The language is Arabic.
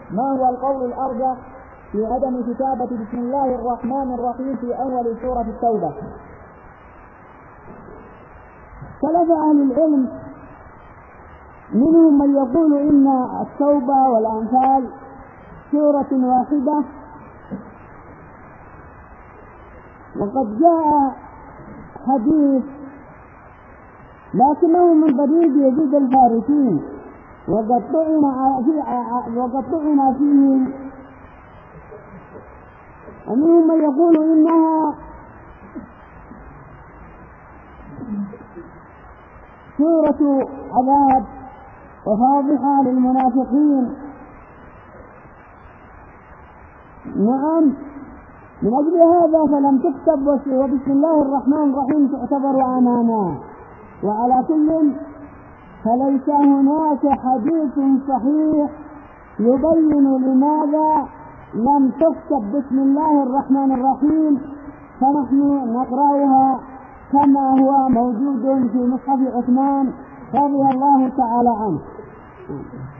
ما هو القول الأرجح في عدم كتابة بسم الله الرحمن الرحيم في أول سورة التوبة؟ اختلف أهل العلم، منهم من يقول إن التوبة والأنفال سورة واحدة، وقد جاء حديث لكنه من طريق يزيد الفارسي وقد طعن فيه. ومنهم من يقول إنها سورة عذاب وفاضحة للمنافقين. نعم، من أجل هذا فلم تكتب وبسم الله الرحمن الرحيم تعتبر أمانا. وعلى كل فليس هناك حديث صحيح يبين لماذا لم تكتب بسم الله الرحمن الرحيم، فنحن نقرأها كما هو موجود في مصحف عثمان رضي الله تعالى عنه.